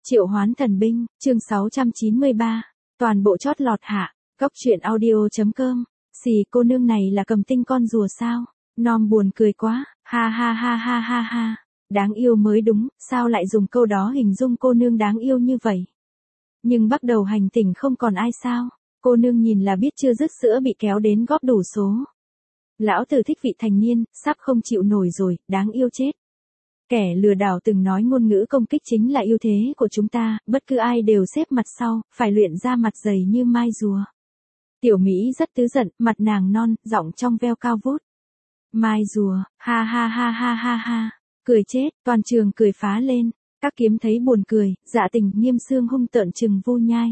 Triệu Hoán Thần Binh, chương 693. Toàn bộ chót lọt hạ. Góc truyện audio.com. Xì, cô nương này là cầm tinh con rùa sao? Nom buồn cười quá, ha ha ha ha ha ha. Đáng yêu mới đúng, sao lại dùng câu đó hình dung cô nương đáng yêu như vậy? Nhưng bắt đầu hành tỉnh không còn ai sao? Cô nương nhìn là biết chưa dứt sữa bị kéo đến góp đủ số. Lão tử thích vị thành niên, sắp không chịu nổi rồi, đáng yêu chết. Kẻ lừa đảo từng nói ngôn ngữ công kích chính là ưu thế của chúng ta, bất cứ ai đều xếp mặt sau, phải luyện ra mặt dày như mai rùa. Tiểu Mỹ rất tức giận, mặt nàng non, giọng trong veo cao vút. Mai rùa, ha ha ha ha ha ha, cười chết, toàn trường cười phá lên, các kiếm thấy buồn cười, Dạ Tình, Nghiêm Xương hung tợn trừng Vu Nhai.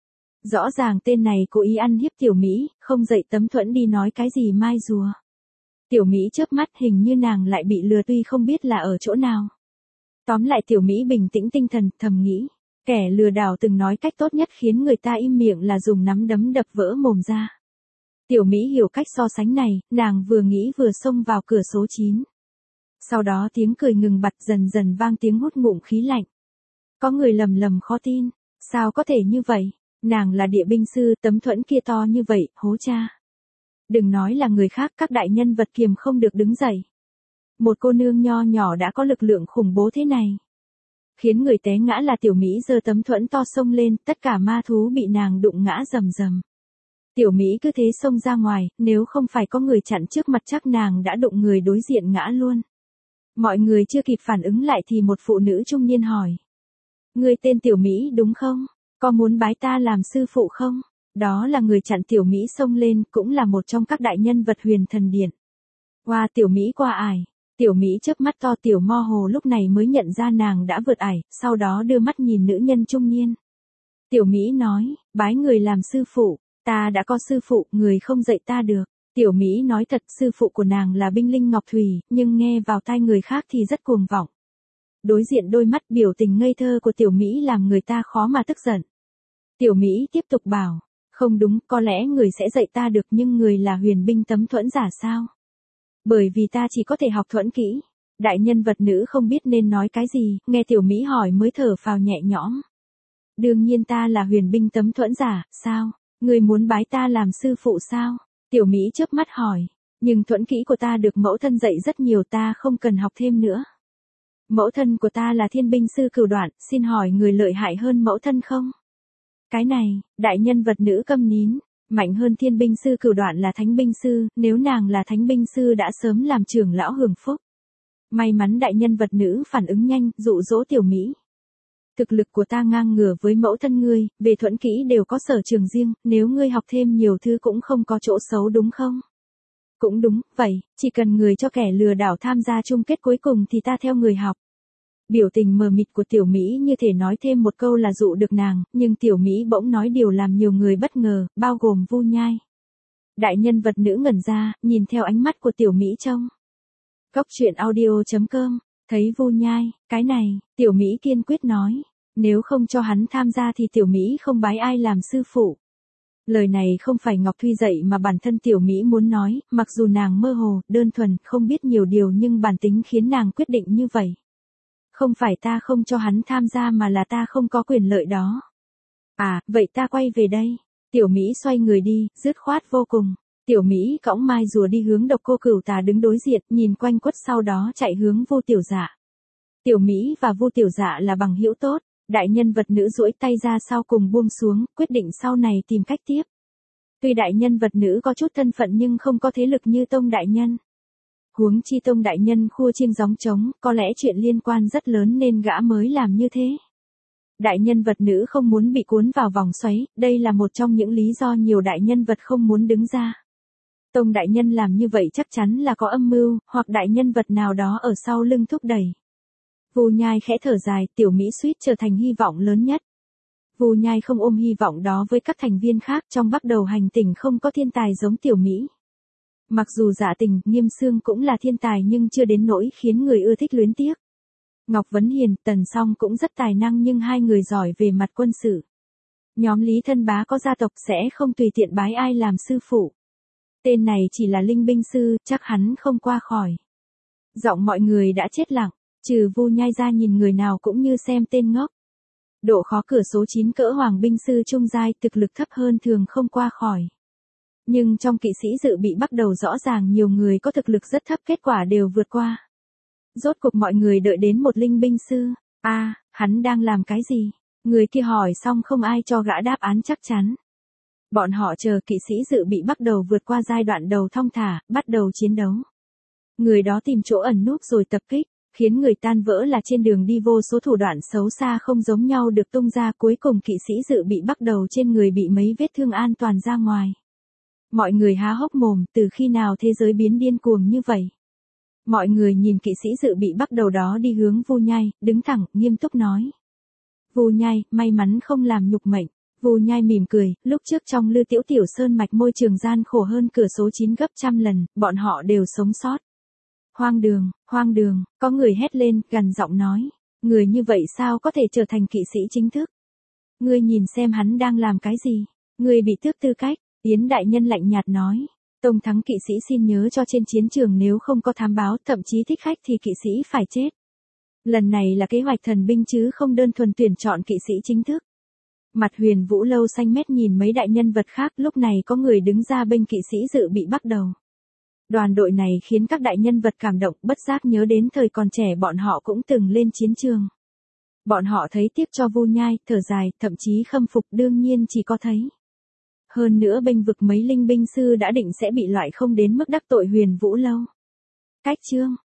Rõ ràng tên này cố ý ăn hiếp Tiểu Mỹ, không dậy tấm thuẫn đi nói cái gì mai rùa. Tiểu Mỹ chớp mắt hình như nàng lại bị lừa tuy không biết là ở chỗ nào. Tóm lại Tiểu Mỹ bình tĩnh tinh thần, thầm nghĩ. Kẻ lừa đảo từng nói cách tốt nhất khiến người ta im miệng là dùng nắm đấm đập vỡ mồm ra. Tiểu Mỹ hiểu cách so sánh này, nàng vừa nghĩ vừa xông vào cửa số 9. Sau đó tiếng cười ngừng bặt dần dần vang tiếng hút ngụm khí lạnh. Có người lầm lầm khó tin. Sao có thể như vậy? Nàng là địa binh sư, tấm thuẫn kia to như vậy, hố cha. Đừng nói là người khác, các đại nhân vật kiềm không được đứng dậy. Một cô nương nho nhỏ đã có lực lượng khủng bố thế này. Khiến người té ngã là Tiểu Mỹ giơ tấm thuẫn to xông lên, tất cả ma thú bị nàng đụng ngã rầm rầm. Tiểu Mỹ cứ thế xông ra ngoài, nếu không phải có người chặn trước mặt chắc nàng đã đụng người đối diện ngã luôn. Mọi người chưa kịp phản ứng lại thì một phụ nữ trung niên hỏi. Ngươi tên Tiểu Mỹ đúng không? Có muốn bái ta làm sư phụ không? Đó là người chặn Tiểu Mỹ xông lên, cũng là một trong các đại nhân vật Huyền Thần Điện. Qua Tiểu Mỹ qua ải. Tiểu Mỹ chớp mắt to, Tiểu Mo Hồ lúc này mới nhận ra nàng đã vượt ải, sau đó đưa mắt nhìn nữ nhân trung niên. Tiểu Mỹ nói, bái người làm sư phụ, ta đã có sư phụ, người không dạy ta được. Tiểu Mỹ nói thật, sư phụ của nàng là binh linh Ngọc Thủy, nhưng nghe vào tai người khác thì rất cuồng vọng. Đối diện đôi mắt biểu tình ngây thơ của Tiểu Mỹ làm người ta khó mà tức giận. Tiểu Mỹ tiếp tục bảo, không đúng, có lẽ người sẽ dạy ta được nhưng người là huyền binh tấm thuẫn giả sao? Bởi vì ta chỉ có thể học thuẫn kỹ. Đại nhân vật nữ không biết nên nói cái gì, nghe Tiểu Mỹ hỏi mới thở phào nhẹ nhõm. Đương nhiên ta là huyền binh tấm thuẫn giả, sao? Người muốn bái ta làm sư phụ sao? Tiểu Mỹ chớp mắt hỏi, nhưng thuẫn kỹ của ta được mẫu thân dạy rất nhiều, ta không cần học thêm nữa. Mẫu thân của ta là thiên binh sư Cửu Đoạn, xin hỏi người lợi hại hơn mẫu thân không? Cái này, đại nhân vật nữ câm nín. Mạnh hơn thiên binh sư Cửu Đoạn là thánh binh sư, nếu nàng là thánh binh sư đã sớm làm trưởng lão hưởng phúc. May mắn đại nhân vật nữ phản ứng nhanh, dụ dỗ Tiểu Mỹ. Thực lực của ta ngang ngửa với mẫu thân ngươi, về thuẫn kỹ đều có sở trường riêng, nếu ngươi học thêm nhiều thứ cũng không có chỗ xấu đúng không? Cũng đúng, vậy, chỉ cần người cho kẻ lừa đảo tham gia chung kết cuối cùng thì ta theo người học. Biểu tình mờ mịt của Tiểu Mỹ như thể nói thêm một câu là dụ được nàng, nhưng Tiểu Mỹ bỗng nói điều làm nhiều người bất ngờ, bao gồm Vu Nhai. Đại nhân vật nữ ngẩn ra, nhìn theo ánh mắt của Tiểu Mỹ trông. Góc truyện audio.com, thấy Vu Nhai, cái này, Tiểu Mỹ kiên quyết nói, nếu không cho hắn tham gia thì Tiểu Mỹ không bái ai làm sư phụ. Lời này không phải Ngọc Thuy dạy mà bản thân Tiểu Mỹ muốn nói, mặc dù nàng mơ hồ, đơn thuần, không biết nhiều điều nhưng bản tính khiến nàng quyết định như vậy. Không phải ta không cho hắn tham gia mà là ta không có quyền lợi đó. À, vậy ta quay về đây. Tiểu Mỹ xoay người đi, dứt khoát vô cùng. Tiểu Mỹ cõng mai rùa đi hướng Độc Cô Cửu Tà đứng đối diện, nhìn quanh quất sau đó chạy hướng Vu Tiểu Dạ. Tiểu Mỹ và Vu Tiểu Dạ là bằng hữu tốt, đại nhân vật nữ duỗi tay ra sau cùng buông xuống, quyết định sau này tìm cách tiếp. Tuy đại nhân vật nữ có chút thân phận nhưng không có thế lực như Tông đại nhân. Huống chi Tông đại nhân khua chiêng gióng trống, có lẽ chuyện liên quan rất lớn nên gã mới làm như thế. Đại nhân vật nữ không muốn bị cuốn vào vòng xoáy, đây là một trong những lý do nhiều đại nhân vật không muốn đứng ra. Tông đại nhân làm như vậy chắc chắn là có âm mưu, hoặc đại nhân vật nào đó ở sau lưng thúc đẩy. Vu Nhai khẽ thở dài, Tiểu Mỹ suýt trở thành hy vọng lớn nhất. Vu Nhai không ôm hy vọng đó với các thành viên khác, trong bắt đầu hành trình không có thiên tài giống Tiểu Mỹ. Mặc dù Dạ Tình, Nghiêm Xương cũng là thiên tài nhưng chưa đến nỗi khiến người ưa thích luyến tiếc. Ngọc Vấn Hiền, Tần Song cũng rất tài năng nhưng hai người giỏi về mặt quân sự. Nhóm Lý Thân Bá có gia tộc sẽ không tùy tiện bái ai làm sư phụ. Tên này chỉ là linh binh sư, chắc hắn không qua khỏi. Giọng mọi người đã chết lặng, trừ Vu Nhai ra nhìn người nào cũng như xem tên ngốc. Độ khó cửa số 9 cỡ hoàng binh sư trung giai thực lực thấp hơn thường không qua khỏi. Nhưng trong kỵ sĩ dự bị bắt đầu rõ ràng nhiều người có thực lực rất thấp kết quả đều vượt qua. Rốt cuộc mọi người đợi đến một linh binh sư. Hắn đang làm cái gì? Người kia hỏi xong không ai cho gã đáp án chắc chắn. Bọn họ chờ kỵ sĩ dự bị bắt đầu vượt qua giai đoạn đầu thong thả, bắt đầu chiến đấu. Người đó tìm chỗ ẩn núp rồi tập kích, khiến người tan vỡ là trên đường đi vô số thủ đoạn xấu xa không giống nhau được tung ra, cuối cùng kỵ sĩ dự bị bắt đầu trên người bị mấy vết thương an toàn ra ngoài. Mọi người há hốc mồm, từ khi nào thế giới biến điên cuồng như vậy? Mọi người nhìn kỵ sĩ dự bị bắt đầu đó đi hướng Vu Nhai, đứng thẳng, nghiêm túc nói. Vu Nhai, may mắn không làm nhục mệnh. Vu Nhai mỉm cười, lúc trước trong Lư Tiểu Tiểu Sơn mạch môi trường gian khổ hơn cửa số 9 gấp trăm lần, bọn họ đều sống sót. Hoang đường, có người hét lên, gằn giọng nói. Người như vậy sao có thể trở thành kỵ sĩ chính thức? Ngươi nhìn xem hắn đang làm cái gì? Ngươi bị tước tư cách, Yến đại nhân lạnh nhạt nói. Tông thắng kỵ sĩ xin nhớ cho trên chiến trường nếu không có thám báo, thậm chí thích khách thì kỵ sĩ phải chết. Lần này là kế hoạch thần binh chứ không đơn thuần tuyển chọn kỵ sĩ chính thức. Mặt Huyền Vũ Lâu xanh mét nhìn mấy đại nhân vật khác, lúc này có người đứng ra bên kỵ sĩ dự bị bắt đầu. Đoàn đội này khiến các đại nhân vật cảm động, bất giác nhớ đến thời còn trẻ bọn họ cũng từng lên chiến trường. Bọn họ thấy tiếc cho Vu Nhai, thở dài, thậm chí khâm phục, đương nhiên chỉ có thấy. Hơn nữa bênh vực mấy linh binh sư đã định sẽ bị loại không đến mức đắc tội Huyền Vũ Lâu. Cách chương